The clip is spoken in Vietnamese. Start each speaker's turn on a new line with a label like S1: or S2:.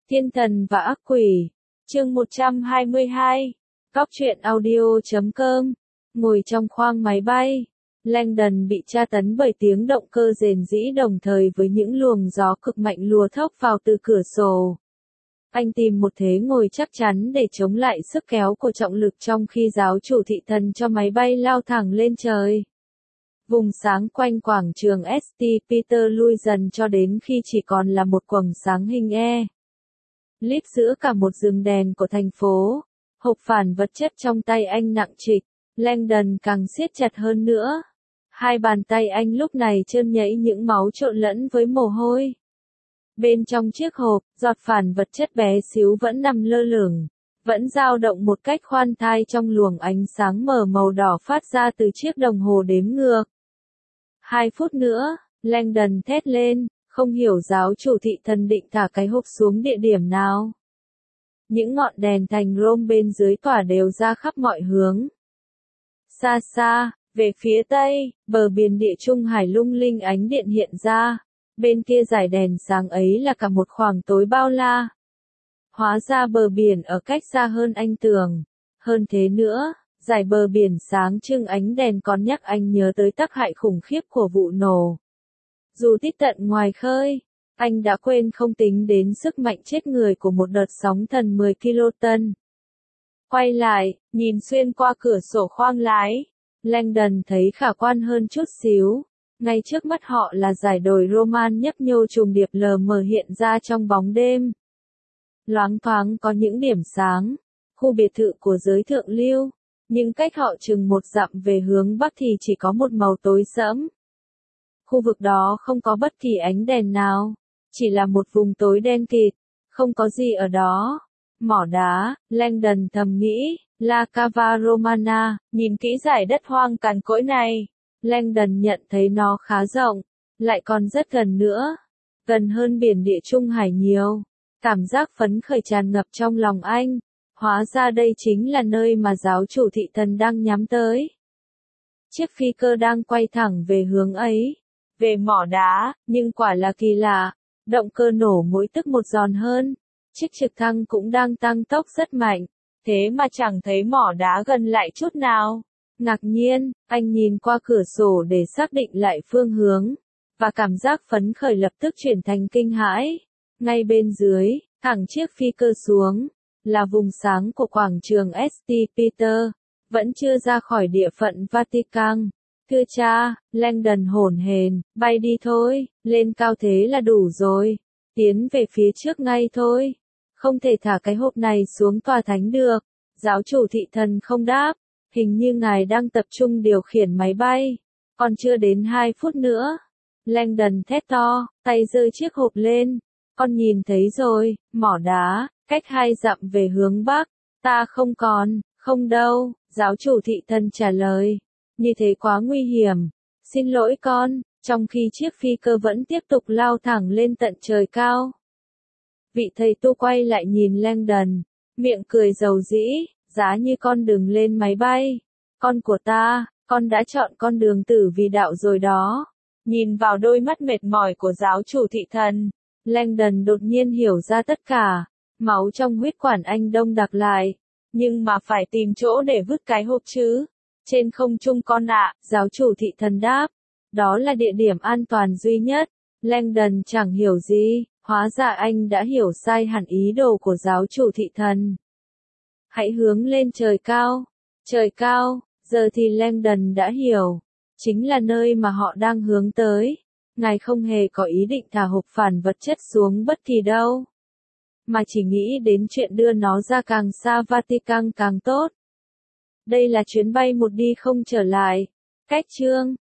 S1: Thiên thần và ác quỷ. Chương 122. Cóc truyện audio.com. Ngồi trong khoang máy bay, Langdon bị tra tấn bởi tiếng động cơ rền rĩ đồng thời với những luồng gió cực mạnh lùa thốc vào từ cửa sổ. Anh tìm một thế ngồi chắc chắn để chống lại sức kéo của trọng lực trong khi giáo chủ thị thần cho máy bay lao thẳng lên trời. Vùng sáng quanh quảng trường St. Peter lui dần cho đến khi chỉ còn là một quầng sáng hình E. Lít giữa cả một rừng đèn của thành phố, hộp phản vật chất trong tay anh nặng trịch, Langdon càng siết chặt hơn nữa. Hai bàn tay anh lúc này trơn nhẵy những máu trộn lẫn với mồ hôi. Bên trong chiếc hộp, giọt phản vật chất bé xíu vẫn nằm lơ lửng, vẫn dao động một cách khoan thai trong luồng ánh sáng mờ màu đỏ phát ra từ chiếc đồng hồ đếm ngược. 2 phút nữa, Langdon thét lên, không hiểu giáo chủ thị thần định thả cái hộp xuống địa điểm nào. Những ngọn đèn thành rôm bên dưới tỏa đều ra khắp mọi hướng. Xa xa, về phía tây, bờ biển Địa Trung Hải lung linh ánh điện hiện ra. Bên kia dải đèn sáng ấy là cả một khoảng tối bao la. Hóa ra bờ biển ở cách xa hơn anh tưởng. Hơn thế nữa, dải bờ biển sáng trưng ánh đèn còn nhắc anh nhớ tới tác hại khủng khiếp của vụ nổ. Dù tít tận ngoài khơi, anh đã quên không tính đến sức mạnh chết người của một đợt sóng thần 10 kiloton. Quay lại, nhìn xuyên qua cửa sổ khoang lái, Langdon thấy khả quan hơn chút xíu. Ngay trước mắt họ là dải đồi Roman nhấp nhô trùng điệp lờ mờ hiện ra trong bóng đêm. Loáng thoáng có những điểm sáng, khu biệt thự của giới thượng lưu, nhưng cách họ chừng 1 dặm về hướng bắc thì chỉ có một màu tối sẫm. Khu vực đó không có bất kỳ ánh đèn nào, chỉ là một vùng tối đen kịt, không có gì ở đó. Mỏ đá, Langdon thầm nghĩ, La Cava Romana, nhìn kỹ dải đất hoang cằn cỗi này. Langdon nhận thấy nó khá rộng, lại còn rất gần nữa, gần hơn biển Địa Trung Hải nhiều. Cảm giác phấn khởi tràn ngập trong lòng anh, hóa ra đây chính là nơi mà giáo chủ thị thần đang nhắm tới. Chiếc phi cơ đang quay thẳng về hướng ấy, về mỏ đá, nhưng quả là kỳ lạ, động cơ nổ mỗi tức một giòn hơn, chiếc trực thăng cũng đang tăng tốc rất mạnh, thế mà chẳng thấy mỏ đá gần lại chút nào. Ngạc nhiên, anh nhìn qua cửa sổ để xác định lại phương hướng, và cảm giác phấn khởi lập tức chuyển thành kinh hãi. Ngay bên dưới, thẳng chiếc phi cơ xuống, là vùng sáng của quảng trường St. Peter, vẫn chưa ra khỏi địa phận Vatican. Thưa cha, Langdon hổn hển, bay đi thôi, lên cao thế là đủ rồi, tiến về phía trước ngay thôi. Không thể thả cái hộp này xuống tòa thánh được. Giáo chủ thị thần không đáp. Hình như ngài đang tập trung điều khiển máy bay. Còn chưa đến 2 phút nữa. Langdon thét to, tay giơ chiếc hộp lên. Con nhìn thấy rồi, mỏ đá, cách 2 dặm về hướng bắc. Ta không còn, không đâu, giáo chủ thị thần trả lời. Như thế quá nguy hiểm. Xin lỗi con, trong khi chiếc phi cơ vẫn tiếp tục lao thẳng lên tận trời cao. Vị thầy tu quay lại nhìn Langdon, miệng cười dầu dĩ, giá như con đừng lên máy bay. Con của ta, con đã chọn con đường tử vì đạo rồi đó. Nhìn vào đôi mắt mệt mỏi của giáo chủ thị thần, Langdon đột nhiên hiểu ra tất cả. Máu trong huyết quản anh đông đặc lại. Nhưng mà phải tìm chỗ để vứt cái hộp chứ. Trên không trung con ạ, giáo chủ thị thần đáp. Đó là địa điểm an toàn duy nhất. Langdon chẳng hiểu gì. Hóa ra anh đã hiểu sai hẳn ý đồ của giáo chủ thị thần. Hãy hướng lên trời cao. Trời cao, giờ thì Langdon đã hiểu. Chính là nơi mà họ đang hướng tới. Ngài không hề có ý định thả hộp phản vật chất xuống bất kỳ đâu. Mà chỉ nghĩ đến chuyện đưa nó ra càng xa Vatican càng tốt. Đây là chuyến bay một đi không trở lại. Cách chương